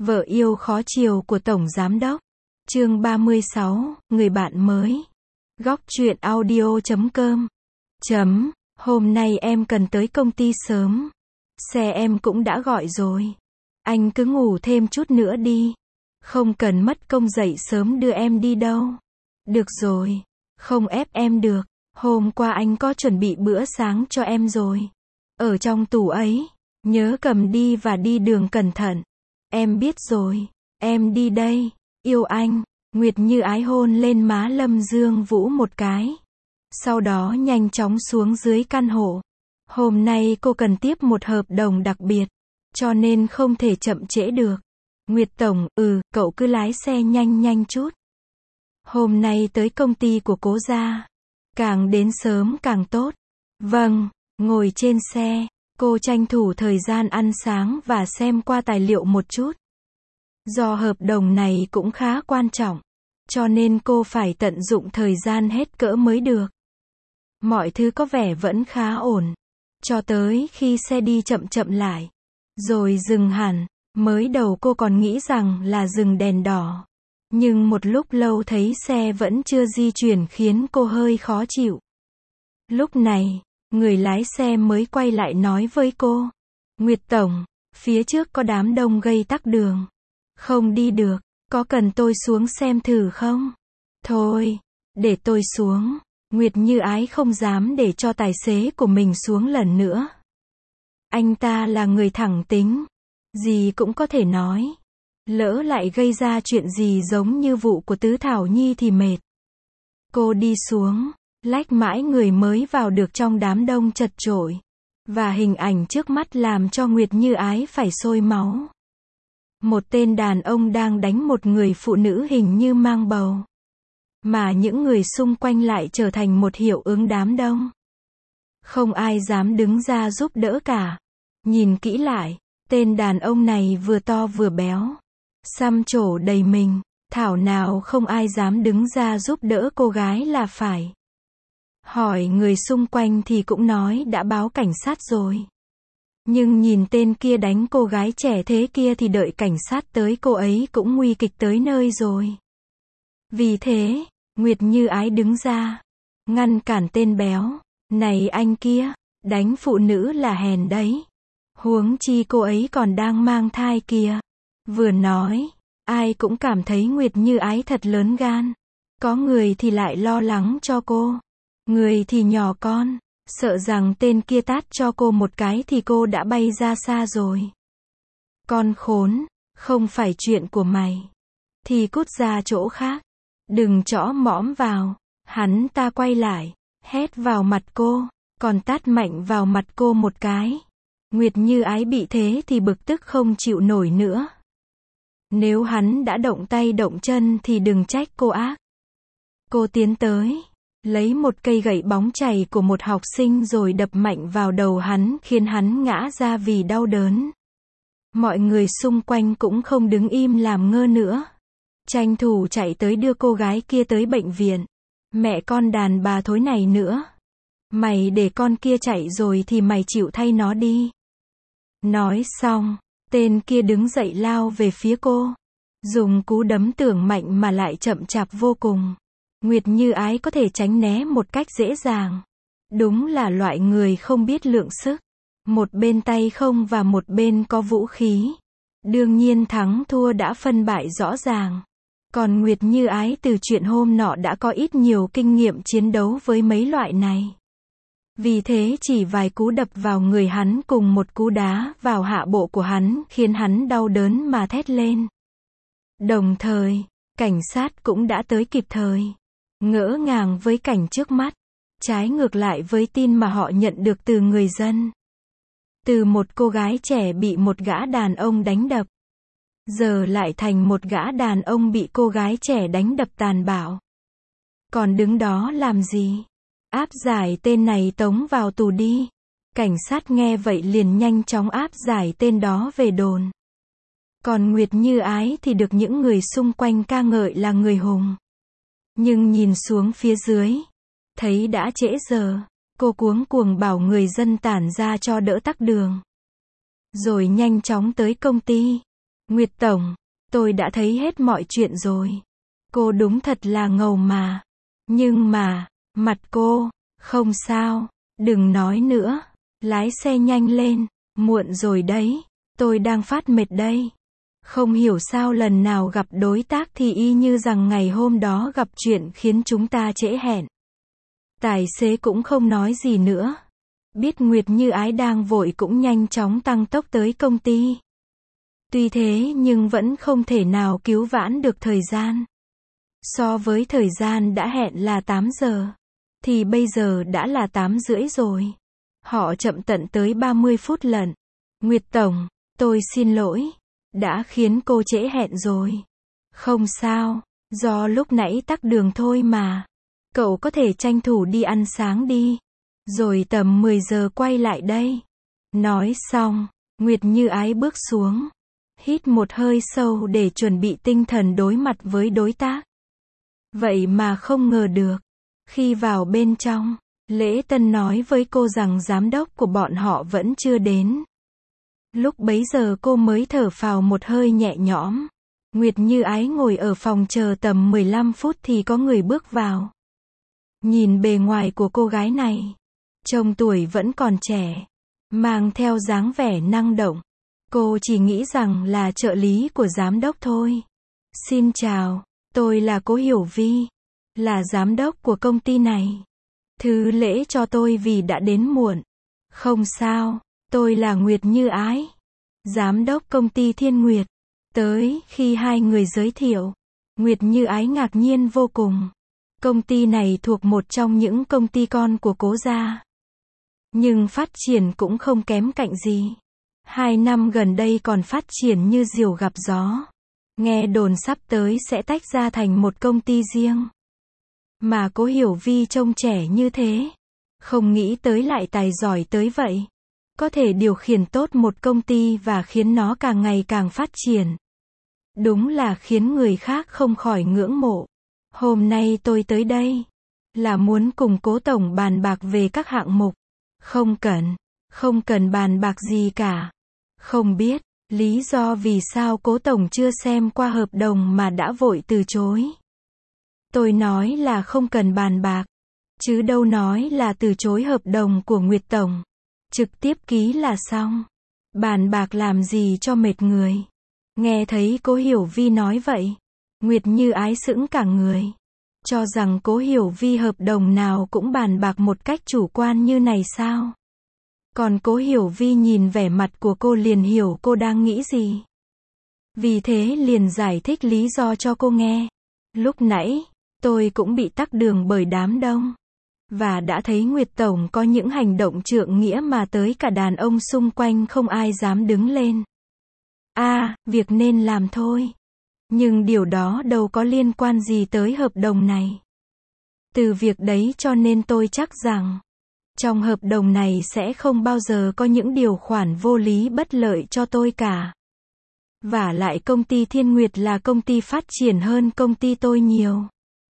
Vợ yêu khó chiều của Tổng Giám đốc. Chương 36, người bạn mới. Góc truyện audio.com. Hôm nay em cần tới công ty sớm. Xe em cũng đã gọi rồi. Anh cứ ngủ thêm chút nữa đi. Không cần mất công dậy sớm đưa em đi đâu. Được rồi. Không ép em được. Hôm qua anh có chuẩn bị bữa sáng cho em rồi. Ở trong tủ ấy. Nhớ cầm đi và đi đường cẩn thận. Em biết rồi. Em đi đây. Yêu anh. Nguyệt Như Ái hôn lên má Lâm Dương Vũ một cái. Sau đó nhanh chóng xuống dưới căn hộ. Hôm nay cô cần tiếp một hợp đồng đặc biệt. Cho nên không thể chậm trễ được. Nguyệt Tổng, cậu cứ lái xe nhanh chút. Hôm nay tới công ty của Cố gia. Càng đến sớm càng tốt. Vâng, ngồi trên xe. Cô tranh thủ thời gian ăn sáng và xem qua tài liệu một chút. Do hợp đồng này cũng khá quan trọng. Cho nên cô phải tận dụng thời gian hết cỡ mới được. Mọi thứ có vẻ vẫn khá ổn. Cho tới khi xe đi chậm lại. Rồi dừng hẳn. Mới đầu cô còn nghĩ rằng là dừng đèn đỏ. Nhưng một lúc lâu thấy xe vẫn chưa di chuyển khiến cô hơi khó chịu. Lúc này, người lái xe mới quay lại nói với cô. Nguyệt Tổng, phía trước có đám đông gây tắc đường. Không đi được, có cần tôi xuống xem thử không? Thôi, để tôi xuống. Nguyệt Như Ái không dám để cho tài xế của mình xuống lần nữa. Anh ta là người thẳng tính. Gì cũng có thể nói. Lỡ lại gây ra chuyện gì giống như vụ của Tứ Thảo Nhi thì mệt. Cô đi xuống, lách mãi người mới vào được trong đám đông chật chội. Và hình ảnh trước mắt làm cho Nguyệt Như Ái phải sôi máu. Một tên đàn ông đang đánh một người phụ nữ hình như mang bầu. Mà những người xung quanh lại trở thành một hiệu ứng đám đông. Không ai dám đứng ra giúp đỡ cả. Nhìn kỹ lại, tên đàn ông này vừa to vừa béo. Xăm trổ đầy mình, thảo nào không ai dám đứng ra giúp đỡ cô gái là phải. Hỏi người xung quanh thì cũng nói đã báo cảnh sát rồi. Nhưng nhìn tên kia đánh cô gái trẻ thế kia thì đợi cảnh sát tới cô ấy cũng nguy kịch tới nơi rồi. Vì thế, Nguyệt Như Ái đứng ra, ngăn cản tên béo. Này anh kia, đánh phụ nữ là hèn đấy. Huống chi cô ấy còn đang mang thai kìa. Vừa nói, ai cũng cảm thấy Nguyệt Như Ái thật lớn gan. Có người thì lại lo lắng cho cô. Người thì nhỏ con, sợ rằng tên kia tát cho cô một cái thì cô đã bay ra xa rồi. Con khốn, không phải chuyện của mày. Thì cút ra chỗ khác. Đừng chõ mõm vào. Hắn ta quay lại, hét vào mặt cô, còn tát mạnh vào mặt cô một cái. Nguyệt Như Ái bị thế thì bực tức không chịu nổi nữa. Nếu hắn đã động tay động chân thì đừng trách cô ác. Cô tiến tới, lấy một cây gậy bóng chày của một học sinh rồi đập mạnh vào đầu hắn khiến hắn ngã ra vì đau đớn. Mọi người xung quanh cũng không đứng im làm ngơ nữa. Tranh thủ chạy tới đưa cô gái kia tới bệnh viện. Mẹ con đàn bà thối này nữa. Mày để con kia chạy rồi thì mày chịu thay nó đi. Nói xong, tên kia đứng dậy lao về phía cô. Dùng cú đấm tưởng mạnh mà lại chậm chạp vô cùng. Nguyệt Như Ái có thể tránh né một cách dễ dàng. Đúng là loại người không biết lượng sức. Một bên tay không và một bên có vũ khí. Đương nhiên thắng thua đã phân bại rõ ràng. Còn Nguyệt Như Ái từ chuyện hôm nọ đã có ít nhiều kinh nghiệm chiến đấu với mấy loại này. Vì thế chỉ vài cú đập vào người hắn cùng một cú đá vào hạ bộ của hắn khiến hắn đau đớn mà thét lên. Đồng thời, cảnh sát cũng đã tới kịp thời. Ngỡ ngàng với cảnh trước mắt. Trái ngược lại với tin mà họ nhận được từ người dân. Từ một cô gái trẻ bị một gã đàn ông đánh đập. Giờ lại thành một gã đàn ông bị cô gái trẻ đánh đập tàn bạo. Còn đứng đó làm gì? Áp giải tên này tống vào tù đi. Cảnh sát nghe vậy liền nhanh chóng áp giải tên đó về đồn. Còn Nguyệt Như Ái thì được những người xung quanh ca ngợi là người hùng. Nhưng nhìn xuống phía dưới, thấy đã trễ giờ, cô cuống cuồng bảo người dân tản ra cho đỡ tắc đường. Rồi nhanh chóng tới công ty. Nguyệt Tổng, tôi đã thấy hết mọi chuyện rồi. Cô đúng thật là ngầu mà. Nhưng mà, mặt cô, không sao, đừng nói nữa. Lái xe nhanh lên, muộn rồi đấy. Tôi đang phát mệt đây. Không hiểu sao lần nào gặp đối tác thì y như rằng ngày hôm đó gặp chuyện khiến chúng ta trễ hẹn. Tài xế cũng không nói gì nữa. Biết Nguyệt Như Ái đang vội cũng nhanh chóng tăng tốc tới công ty. Tuy thế nhưng vẫn không thể nào cứu vãn được thời gian. So với thời gian đã hẹn là 8 giờ, thì bây giờ đã là 8 rưỡi rồi. Họ chậm tận tới 30 phút lận. Nguyệt Tổng, tôi xin lỗi, đã khiến cô trễ hẹn rồi. Không sao, do lúc nãy tắc đường thôi mà. Cậu có thể tranh thủ đi ăn sáng đi, rồi tầm 10 giờ quay lại đây. Nói xong, Nguyệt Như Ái bước xuống, hít một hơi sâu để chuẩn bị tinh thần đối mặt với đối tác. Vậy mà không ngờ được, khi vào bên trong, Lễ Tân nói với cô rằng giám đốc của bọn họ vẫn chưa đến. Lúc bấy giờ cô mới thở phào một hơi nhẹ nhõm. Nguyệt Như Ái ngồi ở phòng chờ tầm 15 phút thì có người bước vào. Nhìn bề ngoài của cô gái này, trông tuổi vẫn còn trẻ, mang theo dáng vẻ năng động. Cô chỉ nghĩ rằng là trợ lý của giám đốc thôi. Xin chào, tôi là Cố Hiểu Vi, là giám đốc của công ty này. Thứ lễ cho tôi vì đã đến muộn. Không sao, tôi là Nguyệt Như Ái, giám đốc công ty Thiên Nguyệt. Tới khi hai người giới thiệu, Nguyệt Như Ái ngạc nhiên vô cùng. Công ty này thuộc một trong những công ty con của Cố gia. Nhưng phát triển cũng không kém cạnh gì. 2 năm gần đây còn phát triển như diều gặp gió. Nghe đồn sắp tới sẽ tách ra thành một công ty riêng. Mà Cố Hiểu Vi trông trẻ như thế, không nghĩ tới lại tài giỏi tới vậy. Có thể điều khiển tốt một công ty và khiến nó càng ngày càng phát triển. Đúng là khiến người khác không khỏi ngưỡng mộ. Hôm nay tôi tới đây là muốn cùng Cố Tổng bàn bạc về các hạng mục. Không cần bàn bạc gì cả. Không biết lý do vì sao Cố Tổng chưa xem qua hợp đồng mà đã vội từ chối. Tôi nói là không cần bàn bạc, chứ đâu nói là từ chối hợp đồng của Nguyệt Tổng. Trực tiếp ký là xong. Bàn bạc làm gì cho mệt người. Nghe thấy Cố Hiểu Vi nói vậy, Nguyệt Như Ái sững cả người. Cho rằng Cố Hiểu Vi hợp đồng nào cũng bàn bạc một cách chủ quan như này sao? Còn Cố Hiểu Vi nhìn vẻ mặt của cô liền hiểu cô đang nghĩ gì. Vì thế liền giải thích lý do cho cô nghe. Lúc nãy, tôi cũng bị tắc đường bởi đám đông. Và đã thấy Nguyệt Tổng có những hành động trượng nghĩa mà tới cả đàn ông xung quanh không ai dám đứng lên. Việc nên làm thôi. Nhưng điều đó đâu có liên quan gì tới hợp đồng này. Từ việc đấy cho nên tôi chắc rằng, trong hợp đồng này sẽ không bao giờ có những điều khoản vô lý bất lợi cho tôi cả. Vả lại công ty Thiên Nguyệt là công ty phát triển hơn công ty tôi nhiều.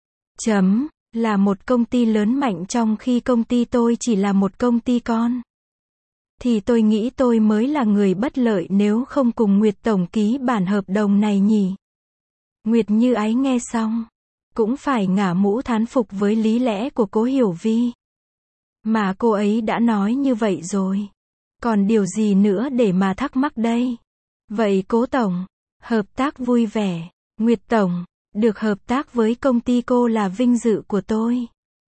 Là một công ty lớn mạnh trong khi công ty tôi chỉ là một công ty con. Thì tôi nghĩ tôi mới là người bất lợi nếu không cùng Nguyệt Tổng ký bản hợp đồng này nhỉ. Nguyệt Như Ái nghe xong, cũng phải ngả mũ thán phục với lý lẽ của Cố Hiểu Vi. Mà cô ấy đã nói như vậy rồi. Còn điều gì nữa để mà thắc mắc đây? Vậy Cố Tổng, hợp tác vui vẻ. Nguyệt Tổng, được hợp tác với công ty cô là vinh dự của tôi.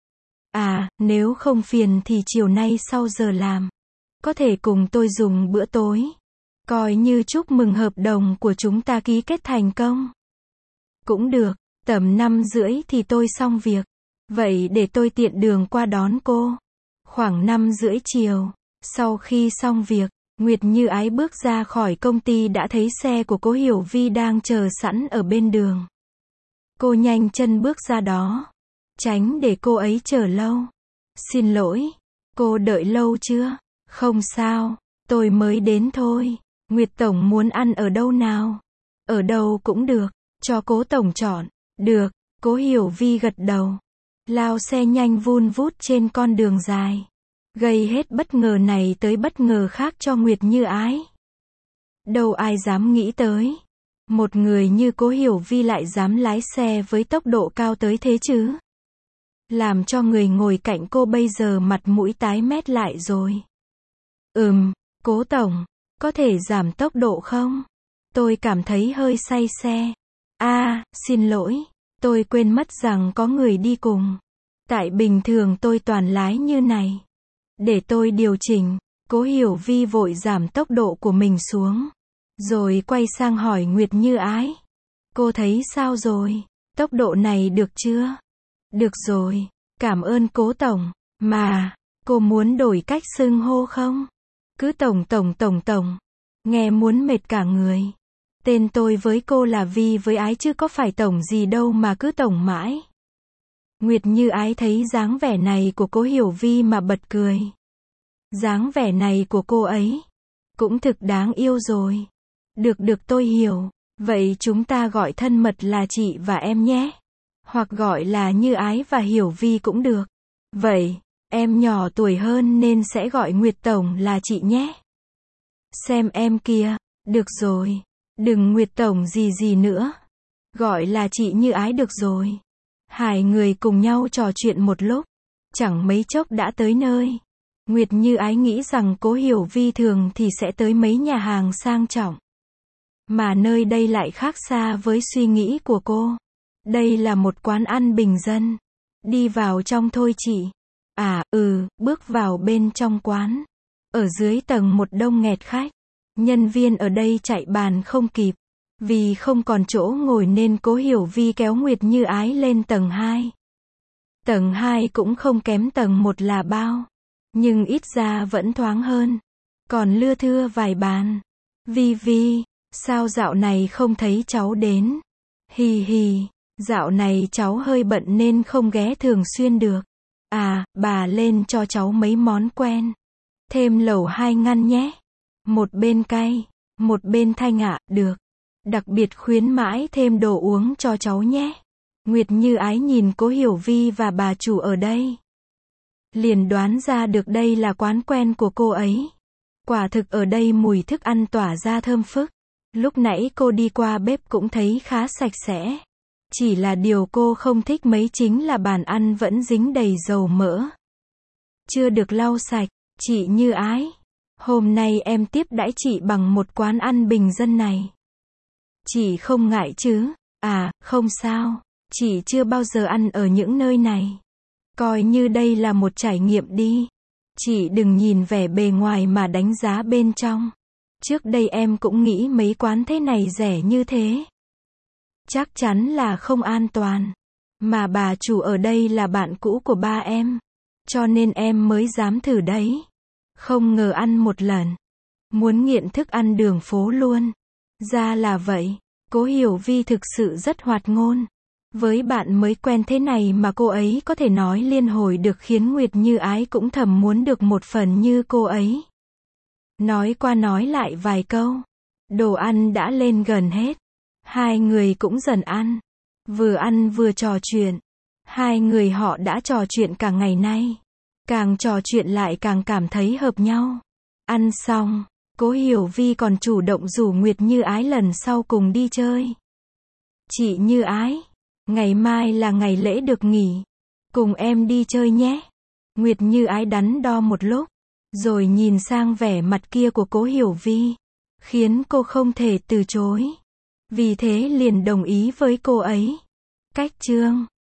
Nếu không phiền thì chiều nay sau giờ làm, có thể cùng tôi dùng bữa tối. Coi như chúc mừng hợp đồng của chúng ta ký kết thành công. Cũng được, tầm 5 rưỡi thì tôi xong việc. Vậy để tôi tiện đường qua đón cô. Khoảng 5 rưỡi chiều, sau khi xong việc, Nguyệt Như Ái bước ra khỏi công ty đã thấy xe của Cố Hiểu Vi đang chờ sẵn ở bên đường. Cô nhanh chân bước ra đó, tránh để cô ấy chờ lâu. Xin lỗi, cô đợi lâu chưa? Không sao, tôi mới đến thôi. Nguyệt Tổng muốn ăn ở đâu nào? Ở đâu cũng được, cho Cố Tổng chọn. Được, Cố Hiểu Vi gật đầu. Lao xe nhanh vun vút trên con đường dài. Gây hết bất ngờ này tới bất ngờ khác cho Nguyệt Như Ái. Đâu ai dám nghĩ tới. Một người như Cố Hiểu Vi lại dám lái xe với tốc độ cao tới thế chứ? Làm cho người ngồi cạnh cô bây giờ mặt mũi tái mét lại rồi. Cố tổng, có thể giảm tốc độ không? Tôi cảm thấy hơi say xe. Xin lỗi, tôi quên mất rằng có người đi cùng. Tại bình thường tôi toàn lái như này. Để tôi điều chỉnh. Cố Hiểu Vi vội giảm tốc độ của mình xuống. Rồi quay sang hỏi Nguyệt Như Ái. Cô thấy sao rồi? Tốc độ này được chưa? Được rồi, cảm ơn cố tổng. Mà, cô muốn đổi cách xưng hô không? Cứ tổng. Nghe muốn mệt cả người. Tên tôi với cô là Vi với Ái chứ có phải tổng gì đâu mà cứ tổng mãi. Nguyệt Như Ái thấy dáng vẻ này của Cố Hiểu Vi mà bật cười. Dáng vẻ này của cô ấy cũng thực đáng yêu rồi. Được tôi hiểu. Vậy chúng ta gọi thân mật là chị và em nhé. Hoặc gọi là Như Ái và Hiểu Vi cũng được. Vậy, em nhỏ tuổi hơn nên sẽ gọi Nguyệt tổng là chị nhé. Xem em kia. Được rồi. Đừng Nguyệt tổng gì nữa. Gọi là chị Như Ái được rồi. Hai người cùng nhau trò chuyện một lúc. Chẳng mấy chốc đã tới nơi. Nguyệt Như Ái nghĩ rằng Cố Hiểu Vi thường thì sẽ tới mấy nhà hàng sang trọng. Mà nơi đây lại khác xa với suy nghĩ của cô. Đây là một quán ăn bình dân. Đi vào trong thôi chị. Bước vào bên trong quán. Ở dưới tầng một đông nghẹt khách. Nhân viên ở đây chạy bàn không kịp. Vì không còn chỗ ngồi nên Cố Hiểu Vi kéo Nguyệt Như Ái lên tầng 2. Tầng 2 cũng không kém tầng 1 là bao. Nhưng ít ra vẫn thoáng hơn. Còn lưa thưa vài bàn. Vi, sao dạo này không thấy cháu đến? Hì, dạo này cháu hơi bận nên không ghé thường xuyên được. Bà lên cho cháu mấy món quen. Thêm lẩu 2 ngăn nhé. Một bên cay, một bên thanh ạ, được. Đặc biệt khuyến mãi thêm đồ uống cho cháu nhé. Nguyệt Như Ái nhìn Cố Hiểu Vi và bà chủ ở đây. Liền đoán ra được đây là quán quen của cô ấy. Quả thực ở đây mùi thức ăn tỏa ra thơm phức. Lúc nãy cô đi qua bếp cũng thấy khá sạch sẽ. Chỉ là điều cô không thích mấy chính là bàn ăn vẫn dính đầy dầu mỡ. Chưa được lau sạch. Chị Như Ái, hôm nay em tiếp đãi chị bằng một quán ăn bình dân này. Chị không ngại chứ? Không sao. Chị chưa bao giờ ăn ở những nơi này. Coi như đây là một trải nghiệm đi. Chị đừng nhìn vẻ bề ngoài mà đánh giá bên trong. Trước đây em cũng nghĩ mấy quán thế này rẻ như thế. Chắc chắn là không an toàn. Mà bà chủ ở đây là bạn cũ của ba em. Cho nên em mới dám thử đấy. Không ngờ ăn một lần. Muốn nghiện thức ăn đường phố luôn. Ra là vậy. Cố Hiểu Vi thực sự rất hoạt ngôn. Với bạn mới quen thế này mà cô ấy có thể nói liên hồi được khiến Nguyệt Như Ái cũng thầm muốn được một phần như cô ấy. Nói qua nói lại vài câu. Đồ ăn đã lên gần hết. Hai người cũng dần ăn vừa trò chuyện. Hai người họ đã trò chuyện cả ngày nay. Càng trò chuyện lại càng cảm thấy hợp nhau. Ăn xong, Cố Hiểu Vi còn chủ động rủ Nguyệt Như Ái lần sau cùng đi chơi. Chị Như Ái, ngày mai là ngày lễ được nghỉ. Cùng em đi chơi nhé. Nguyệt Như Ái đắn đo một lúc. Rồi nhìn sang vẻ mặt kia của Cố Hiểu Vi. Khiến cô không thể từ chối. Vì thế liền đồng ý với cô ấy. Cách chương